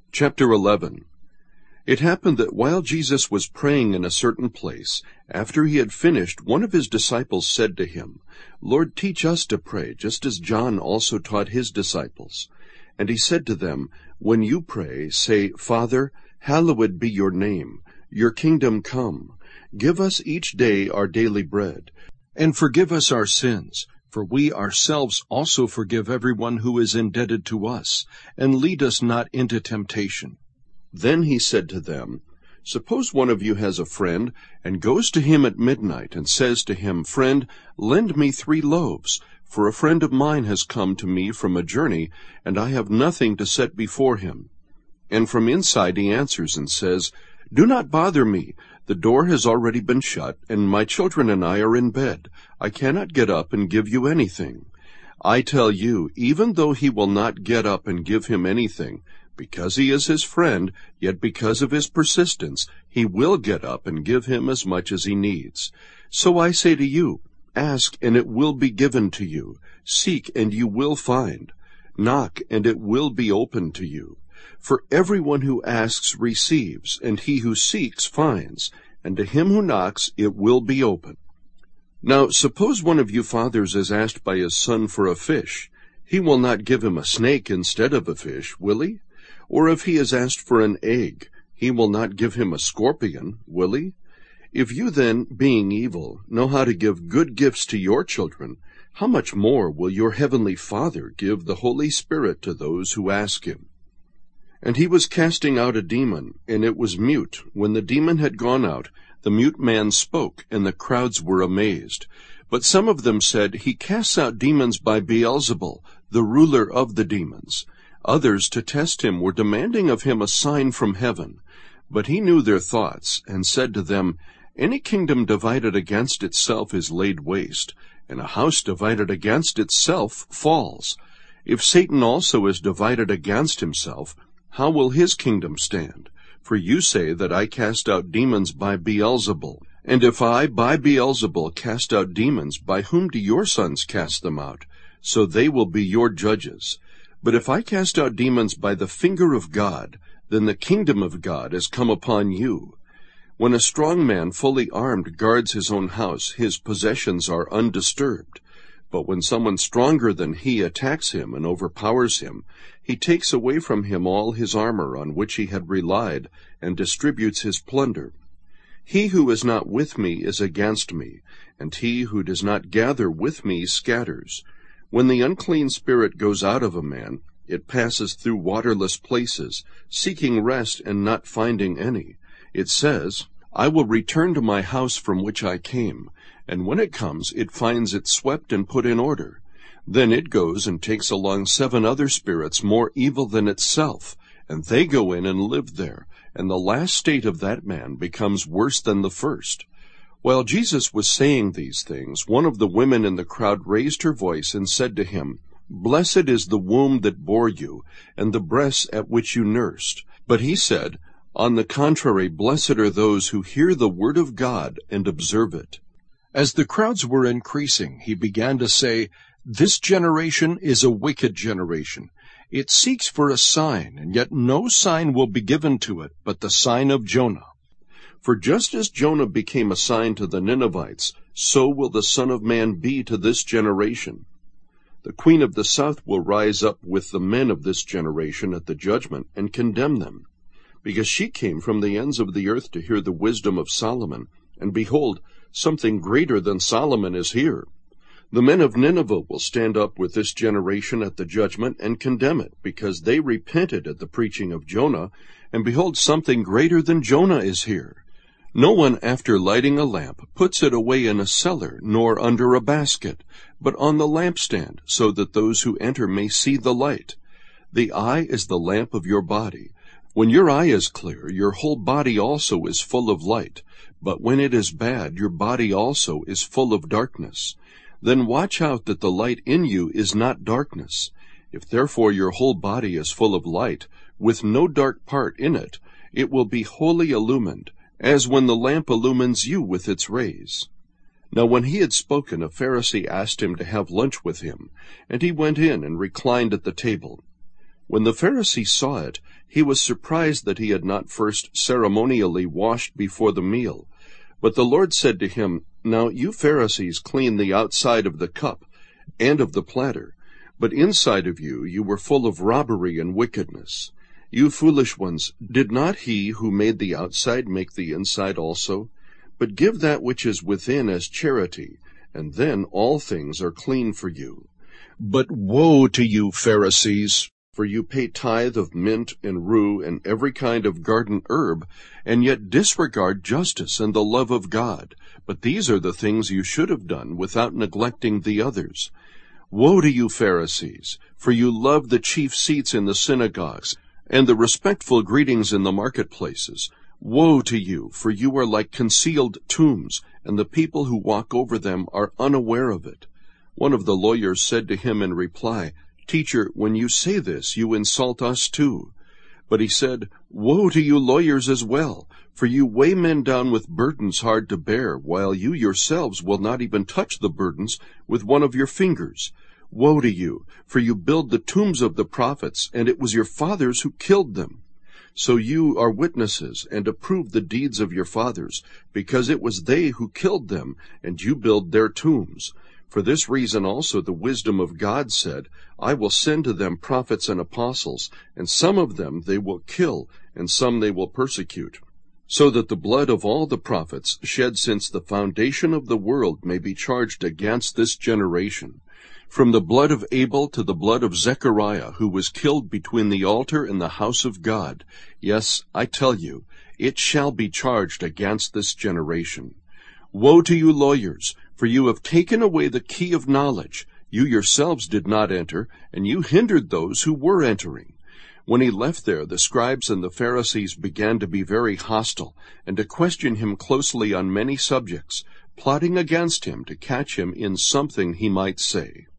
Chapter 11. It happened that while Jesus was praying in a certain place, after he had finished, one of his disciples said to him, "Lord, teach us to pray, just as John also taught his disciples." And he said to them, "When you pray, say, 'Father, hallowed be your name. Your kingdom come. Give us each day our daily bread. And forgive us our sins, for we ourselves also forgive everyone who is indebted to us. And lead us not into temptation.'" Then he said to them, "Suppose one of you has a friend, and goes to him at midnight, and says to him, 'Friend, lend me 3 loaves, for a friend of mine has come to me from a journey, and I have nothing to set before him.' And from inside he answers and says, 'Do not bother me. The door has already been shut, and my children and I are in bed. I cannot get up and give you anything.' I tell you, even though he will not get up and give him anything, because he is his friend, yet because of his persistence, he will get up and give him as much as he needs. So I say to you, ask, and it will be given to you. Seek, and you will find. Knock, and it will be opened to you. For everyone who asks receives, and he who seeks finds, and to him who knocks it will be opened. Now suppose one of you fathers is asked by his son for a fish. He will not give him a snake instead of a fish, will he? Or if he is asked for an egg, he will not give him a scorpion, will he? If you then, being evil, know how to give good gifts to your children, how much more will your heavenly Father give the Holy Spirit to those who ask him?" And he was casting out a demon, and it was mute. When the demon had gone out, the mute man spoke, and the crowds were amazed. But some of them said, "He casts out demons by Beelzebul, the ruler of the demons." Others, to test him, were demanding of him a sign from heaven. But he knew their thoughts, and said to them, "Any kingdom divided against itself is laid waste, and a house divided against itself falls. If Satan also is divided against himself, how will his kingdom stand? For you say that I cast out demons by Beelzebul. And if I by Beelzebul cast out demons, by whom do your sons cast them out? So they will be your judges. But if I cast out demons by the finger of God, then the kingdom of God has come upon you. When a strong man fully armed guards his own house, his possessions are undisturbed. But when someone stronger than he attacks him and overpowers him, he takes away from him all his armor on which he had relied, and distributes his plunder. He who is not with me is against me, and he who does not gather with me scatters. When the unclean spirit goes out of a man, it passes through waterless places, seeking rest and not finding any. It says, 'I will return to my house from which I came,' and when it comes, it finds it swept and put in order. Then it goes and takes along 7 other spirits more evil than itself, and they go in and live there, and the last state of that man becomes worse than the first." While Jesus was saying these things, one of the women in the crowd raised her voice and said to him, "Blessed is the womb that bore you, and the breasts at which you nursed." But he said, "On the contrary, blessed are those who hear the word of God and observe it." As the crowds were increasing, he began to say, "This generation is a wicked generation. It seeks for a sign, and yet no sign will be given to it but the sign of Jonah. For just as Jonah became a sign to the Ninevites, so will the Son of Man be to this generation. The queen of the south will rise up with the men of this generation at the judgment and condemn them, because she came from the ends of the earth to hear the wisdom of Solomon, and behold, something greater than Solomon is here. The men of Nineveh will stand up with this generation at the judgment and condemn it, because they repented at the preaching of Jonah, and behold, something greater than Jonah is here. No one, after lighting a lamp, puts it away in a cellar, nor under a basket, but on the lampstand, so that those who enter may see the light. The eye is the lamp of your body. When your eye is clear, your whole body also is full of light. But when it is bad, your body also is full of darkness. Then watch out that the light in you is not darkness. If therefore your whole body is full of light, with no dark part in it, it will be wholly illumined, as when the lamp illumines you with its rays. Now when he had spoken, a Pharisee asked him to have lunch with him, and he went in and reclined at the table. When the Pharisee saw it, he was surprised that he had not first ceremonially washed before the meal. But the Lord said to him, Now you Pharisees clean the outside of the cup and of the platter, but inside of you you were full of robbery and wickedness. You foolish ones, did not he who made the outside make the inside also? But give that which is within as charity, and then all things are clean for you. But woe to you, Pharisees! For you pay tithe of mint and rue and every kind of garden herb, and yet disregard justice and the love of God. But these are the things you should have done without neglecting the others. Woe to you, Pharisees! For you love the chief seats in the synagogues and the respectful greetings in the marketplaces. Woe to you! For you are like concealed tombs, and the people who walk over them are unaware of it. One of the lawyers said to him in reply, Teacher, when you say this, you insult us too. But he said, Woe to you lawyers as well, for you weigh men down with burdens hard to bear, while you yourselves will not even touch the burdens with one of your fingers. Woe to you, for you build the tombs of the prophets, and it was your fathers who killed them. So you are witnesses, and approve the deeds of your fathers, because it was they who killed them, and you build their tombs. For this reason also the wisdom of God said, I will send to them prophets and apostles, and some of them they will kill, and some they will persecute, so that the blood of all the prophets shed since the foundation of the world may be charged against this generation. From the blood of Abel to the blood of Zechariah, who was killed between the altar and the house of God. Yes, I tell you, it shall be charged against this generation. Woe to you lawyers, for you have taken away the key of knowledge. You yourselves did not enter, and you hindered those who were entering. When he left there, the scribes and the Pharisees began to be very hostile, and to question him closely on many subjects, plotting against him to catch him in something he might say.